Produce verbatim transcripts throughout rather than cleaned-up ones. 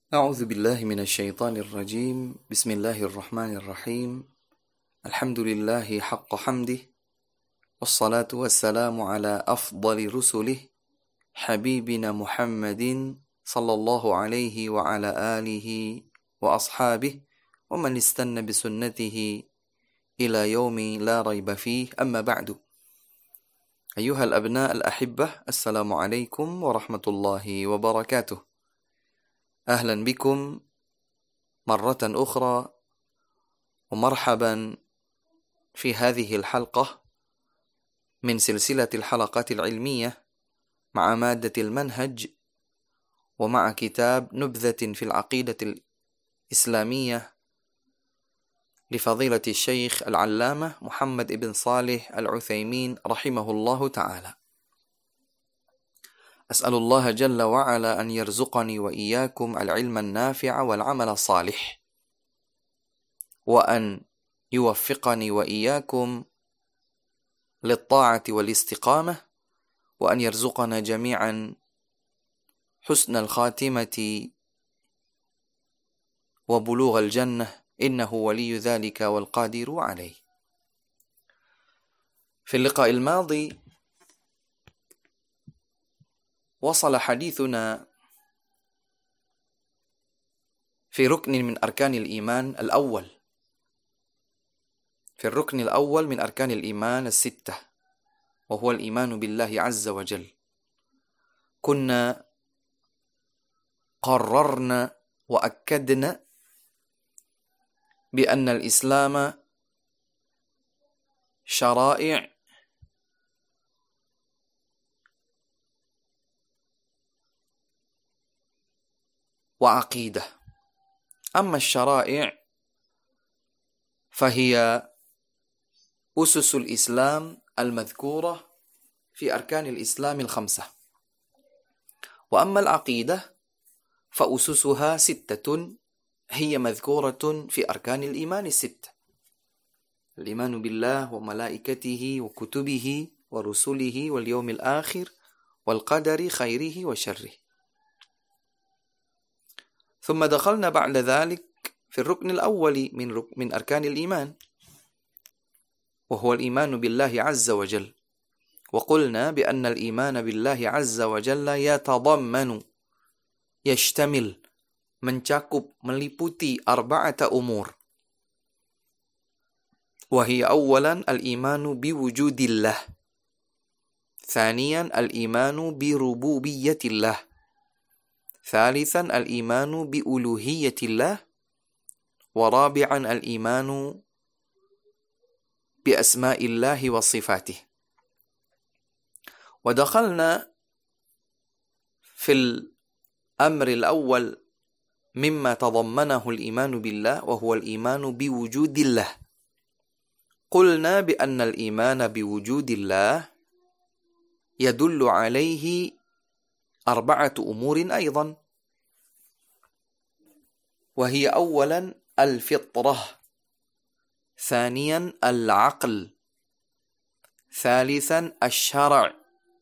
أعوذ بالله من الشيطان الرجيم. بسم الله الرحمن الرحيم. الحمد لله حق حمده، والصلاة والسلام على أفضل رسله حبيبنا محمد صلى الله عليه وعلى آله وأصحابه ومن استنى بسنته إلى يوم لا ريب فيه، أما بعد. أيها الأبناء الأحبة، السلام عليكم ورحمة الله وبركاته. أهلا بكم مرة أخرى ومرحبا في هذه الحلقة من سلسلة الحلقات العلمية مع مادة المنهج ومع كتاب نبذة في العقيدة الإسلامية لفضيلة الشيخ العلامة محمد بن صالح العثيمين رحمه الله تعالى. أسأل الله جل وعلا أن يرزقني وإياكم العلم النافع والعمل الصالح، وأن يوفقني وإياكم للطاعة والاستقامة، وأن يرزقنا جميعا حسن الخاتمة وبلوغ الجنة، إنه ولي ذلك والقادر عليه. في اللقاء الماضي وصل حديثنا في ركن من أركان الإيمان الأول، في الركن الأول من أركان الإيمان الستة، وهو الإيمان بالله عز وجل. كنا قررنا وأكدنا بأن الإسلام شرائع وعقيدة. أما الشرائع فهي أسس الإسلام المذكورة في أركان الإسلام الخمسة، وأما العقيدة فأسسها ستة هي مذكورة في أركان الإيمان الستة: الإيمان بالله وملائكته وكتبه ورسله واليوم الآخر والقدر خيره وشره. ثم دخلنا بعد ذلك في الركن الأول من رك... من أركان الإيمان، وهو الإيمان بالله عز وجل. وقلنا بأن الإيمان بالله عز وجل يتضمن يشتمل mencakup meliputi arba'ata umur. وهي أولا الإيمان بوجود الله، ثانيا الإيمان بربوبية الله، ثالثا الإيمان بألوهية الله، ورابعا الإيمان بأسماء الله وصفاته. ودخلنا في الأمر الأول مما تضمنه الإيمان بالله، وهو الإيمان بوجود الله. قلنا بأن الإيمان بوجود الله يدل عليه أربعة أمور أيضا، وهي أولا الفطرة، ثانيا العقل، ثالثا الشرع،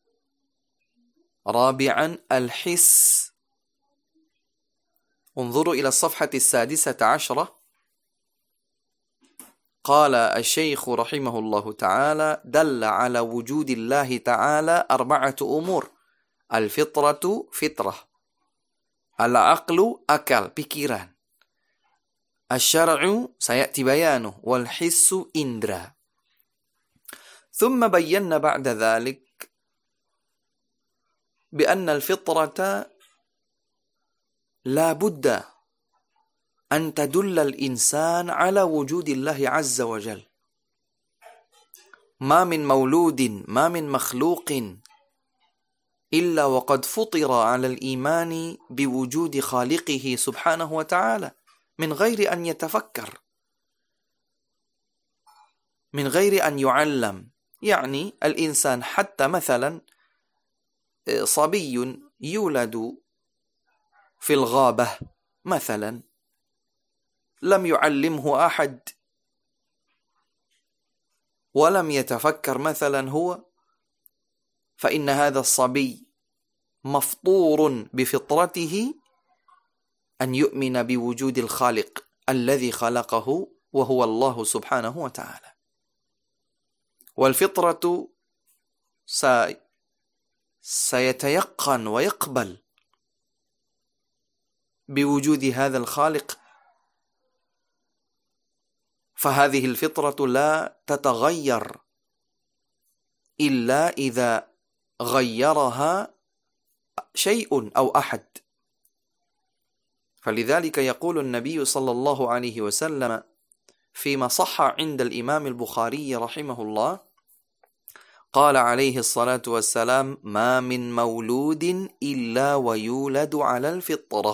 رابعا الحس. انظروا إلى الصفحة السادسة عشرة. قال الشيخ رحمه الله تعالى: دل على وجود الله تعالى أربعة أمور: الفطرة فطرة، العقل أكل pikiran، الشرع سيأتي بيانه، والحس إندرا. ثم بينا بعد ذلك بأن الفطرة لا بد أن تدل الإنسان على وجود الله عز وجل. ما من مولود ما من مخلوق إلا وقد فطر على الإيمان بوجود خالقه سبحانه وتعالى، من غير أن يتفكر، من غير أن يعلم. يعني الإنسان حتى مثلا صبي يولد في الغابة مثلا، لم يعلمه أحد ولم يتفكر مثلا هو، فإن هذا الصبي مفطور بفطرته أن يؤمن بوجود الخالق الذي خلقه وهو الله سبحانه وتعالى. والفطرة سيتيقن ويقبل بوجود هذا الخالق، فهذه الفطرة لا تتغير إلا إذا غيرها شيء أو أحد. فلذلك يقول النبي صلى الله عليه وسلم فيما صح عند الإمام البخاري رحمه الله، قال عليه الصلاة والسلام: ما من مولود إلا ويولد على الفطرة.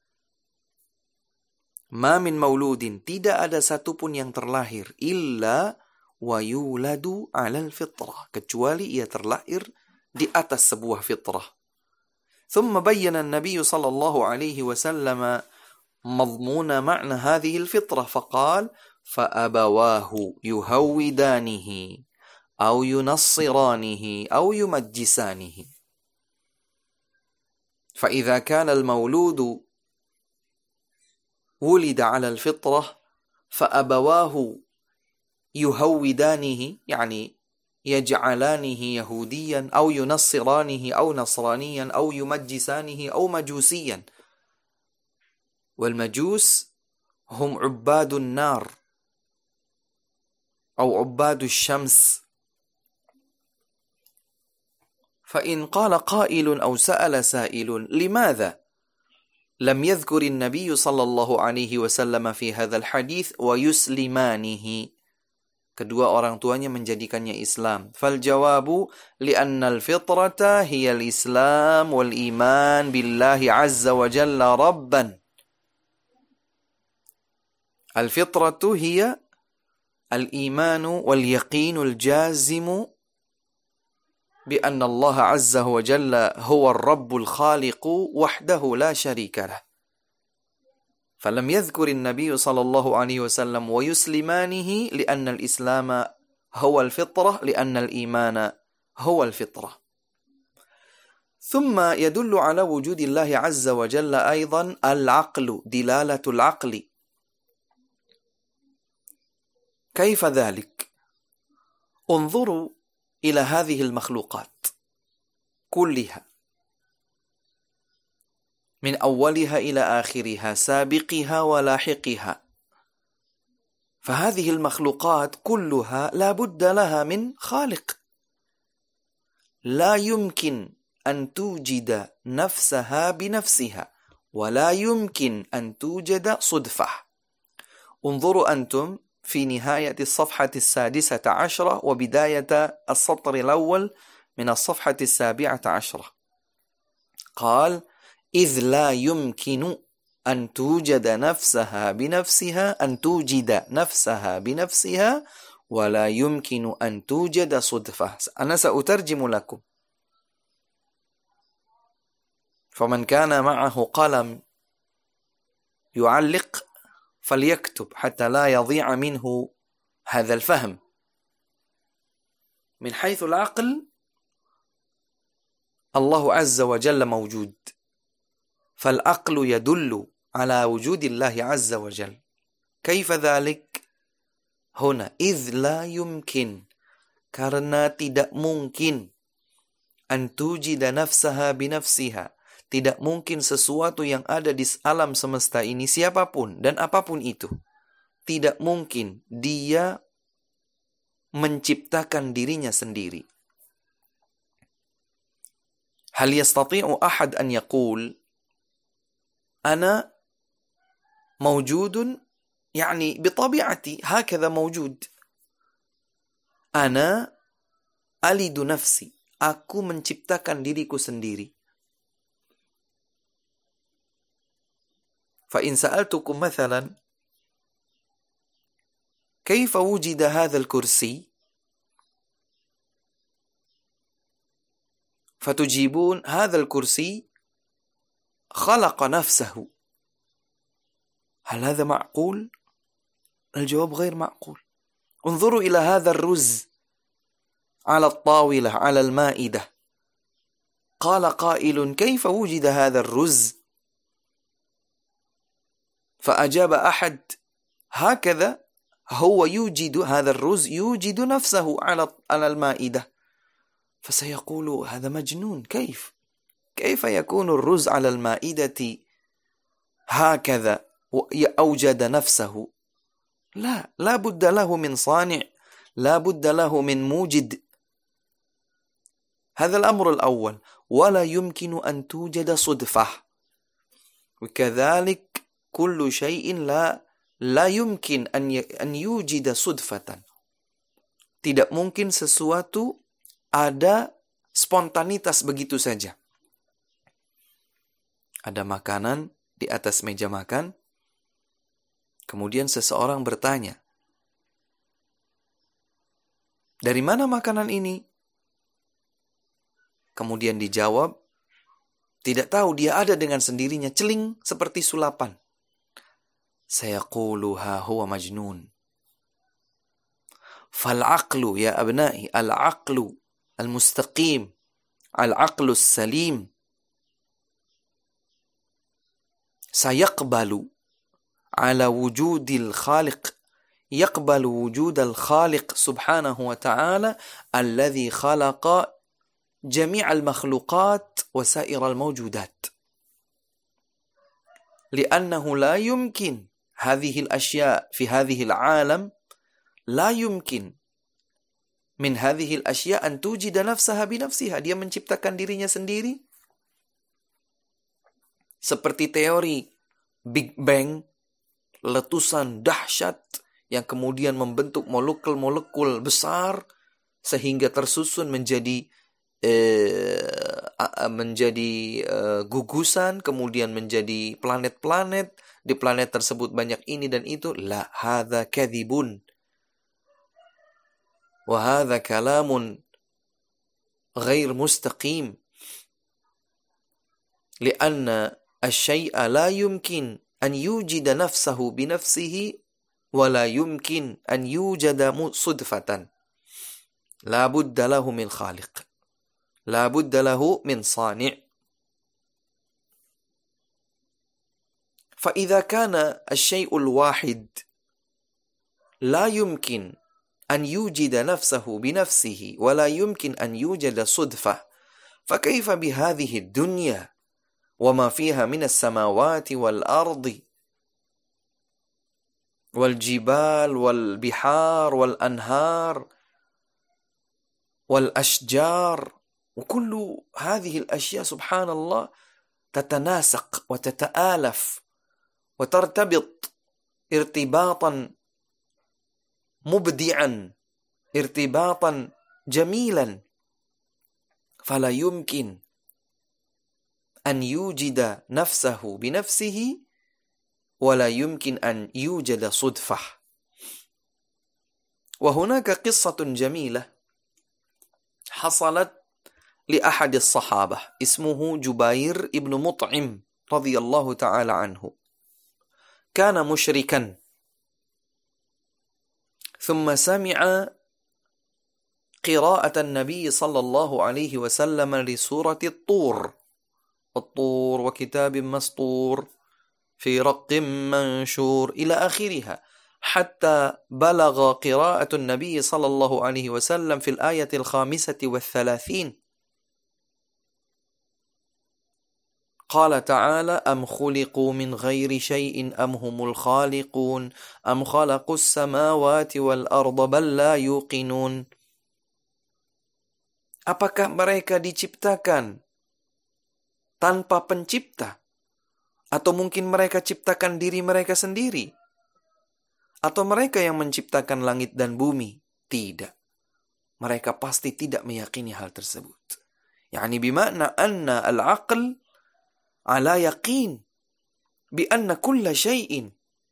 ما من mauludin, tidak ada satupun yang terlahir, illa wa yuladu 'alal fitrah, kecuali ia terlahir di atas sebuah fitrah. ثم بين النبي صلى الله عليه وسلم مضمون معنى هذه الفطرة فقال: فأبواه يهودانه أو ينصرانه أو يمجسانه. فإذا كان المولود ولد على الفطرة فأبواه يهودانه يعني يجعلانه يهوديا أو ينصرانه أو نصرانيا أو يمجسانه أو مجوسيا. والمجوس هم عباد النار أو عباد الشمس. فإن قال قائل أو سأل سائل: لماذا لم يذكر النبي صلى الله عليه وسلم في هذا الحديث ويسلمانه؟ Kedua orang tuanya menjadikannya Islam. Faljawabu li'anna al-fitrata hiya al-islam wal iman billahi azza wa jalla rabban. Al-fitratu hiya al-imanu wal yaqinu al-jazimu بأن الله عز وجل هو الرب الخالق وحده لا شريك له. فلم يذكر النبي صلى الله عليه وسلم ويسلمانه لأن الإسلام هو الفطرة، لأن الإيمان هو الفطرة. ثم يدل على وجود الله عز وجل أيضا العقل، دلالة العقل. كيف ذلك؟ انظروا إلى هذه المخلوقات كلها من أولها إلى آخرها، سابقها ولاحقها. فهذه المخلوقات كلها لا بد لها من خالق. لا يمكن أن توجد نفسها بنفسها، ولا يمكن أن توجد صدفة. انظروا أنتم في نهاية الصفحة السادسة عشرة وبداية السطر الأول من الصفحة السابعة عشرة، قال: إذ لا يمكن أن توجد نفسها بنفسها أن توجد نفسها بنفسها ولا يمكن أن توجد صدفة. أنا سأترجم لكم. فمن كان معه قلم يعلق فليكتب حتى لا يضيع منه هذا الفهم. من حيث العقل الله عز وجل موجود، فالعقل يدل على وجود الله عز وجل. كيف ذلك؟ هنا إذ لا يمكن، karena tidak mungkin أن توجد نفسها بنفسها، tidak mungkin sesuatu yang ada di alam semesta ini, siapapun dan apapun itu, tidak mungkin dia menciptakan dirinya sendiri. Hal yastati'u ahad an yaqul ana mawjudun, يعني بطبيعتي هكذا موجود. Ana alidu nafsi, aku menciptakan diriku sendiri. فإن سألتكم مثلا كيف وجد هذا الكرسي؟ فتجيبون هذا الكرسي خلق نفسه. هل هذا معقول؟ الجواب غير معقول. انظروا إلى هذا الرز على الطاولة على المائدة. قال قائل: كيف وجد هذا الرز؟ فأجاب أحد هكذا هو يوجد هذا الرز يوجد نفسه على على المائدة فسيقول هذا مجنون كيف كيف يكون الرز على المائدة هكذا أوجد نفسه لا لا بد له من صانع لا بد له من موجد هذا الأمر الأول ولا يمكن أن توجد صدفة وكذلك كل شيء لا لا يمكن أن أن يوجد صدفة tidak mungkin sesuatu ada spontanitas begitu saja. Ada makanan di atas meja makan, kemudian seseorang bertanya, dari mana makanan ini? Kemudian dijawab, tidak tahu, dia ada dengan sendirinya, celing seperti sulapan. Sayaqulu ha huwa majnun. Fal'aqlu ya abnai, al-aqlu al-mustaqim, al-aqlu as-salim, sayaqbalu ala wujudil khaliq, yaqbalu wujudal khaliq subhanahu wa ta'ala alladhi khalaqa jami'al makhluqat wa sa'iral mawjudat. لأنه لا يمكن هذه الأشياء في هذه العالم لا يمكن من هذه الأشياء أن توجد نفسها بنفسها. Dia menciptakan dirinya sendiri. Seperti teori Big Bang, letusan dahsyat yang kemudian membentuk molekul-molekul besar sehingga tersusun menjadi eh, menjadi eh, gugusan, kemudian menjadi planet-planet. Di planet tersebut banyak ini dan itu. La, hadza kadhibun. Wa hadza kalamun ghair mustaqim. Lianna الشيء لا يمكن أن يوجد نفسه بنفسه ولا يمكن أن يوجد صدفة. لا بد له من خالق، لا بد له من صانع. فإذا كان الشيء الواحد لا يمكن أن يوجد نفسه بنفسه ولا يمكن أن يوجد صدفة فكيف بهذه الدنيا وما فيها من السماوات والأرض والجبال والبحار والأنهار والأشجار وكل هذه الأشياء سبحان الله تتناسق وتتآلف وترتبط ارتباطا مبدعا ارتباطا جميلا فلا يمكن أن يوجد نفسه بنفسه ولا يمكن أن يوجد صدفة. وهناك قصة جميلة حصلت لأحد الصحابة اسمه جبير ابن مطعم رضي الله تعالى عنه. كان مشركا ثم سمع قراءة النبي صلى الله عليه وسلم لسورة الطور الطور وكتاب مسطور في رق منشور إلى آخرها حتى بلغ قراءة النبي صلى الله عليه وسلم في الآية الخامسة والثلاثين. قال تعالى أم خلقوا من غير شيء أم هم الخالقون أم خلقوا السماوات والأرض بل لا يوقنون. Apakah mereka diciptakan tanpa pencipta? Atau mungkin mereka ciptakan diri mereka sendiri? Atau mereka yang menciptakan langit dan bumi? Tidak. Mereka pasti tidak meyakini hal tersebut. Yani bimakna anna al-aql ala yaqin bi anna kulla shay'in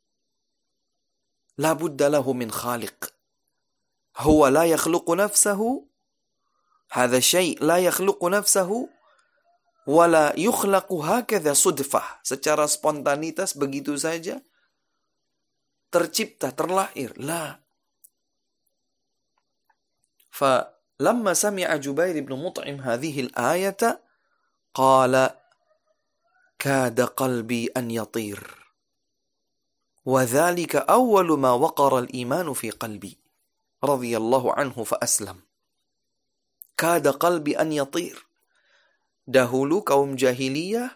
la budda lahu min khaliq. Huwa la yakhluqu nafsahu. Hadha shay' la yakhluqu nafsahu wala yukhlaqu hakadha sudfah, secara spontanitas begitu saja tercipta, terlahir. La. Falamma sami'a Jubair ibn Mut'im hadhihi al-ayata qala kada qalbi an yatir. وَذَلِكَ أَوَّلُ مَا وَقَرَ الْإِيمَانُ فِي قَلْبِي رضي الله عنه فأسلم كاد قلبي أن يطير. Dahulu kaum jahiliyah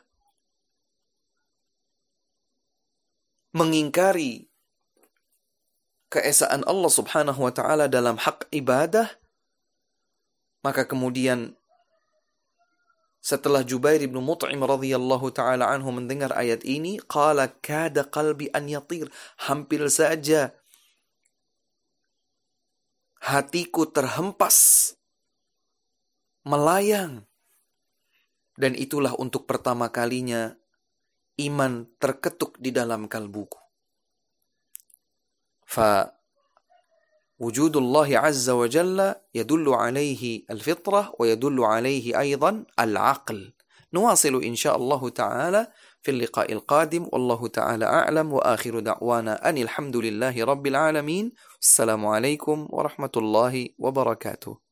mengingkari keesaan Allah subhanahu wa ta'ala dalam hak ibadah, maka kemudian setelah Jubair bin Mut'im radhiyallahu ta'ala anhu mendengar ayat ini, qala kada qalbi an yatir, hampir saja hatiku terhempas, melayang. Dan itulah untuk pertama kalinya iman terketuk di dalam kalbuku. Fa wujudullah azza wa jalla yadullu alaihi al-fitrah wa yadullu alaihi aydan al-aql. نواصل إن شاء الله تعالى في اللقاء القادم والله تعالى أعلم وآخر دعوانا أن الحمد لله رب العالمين. السلام عليكم ورحمة الله وبركاته.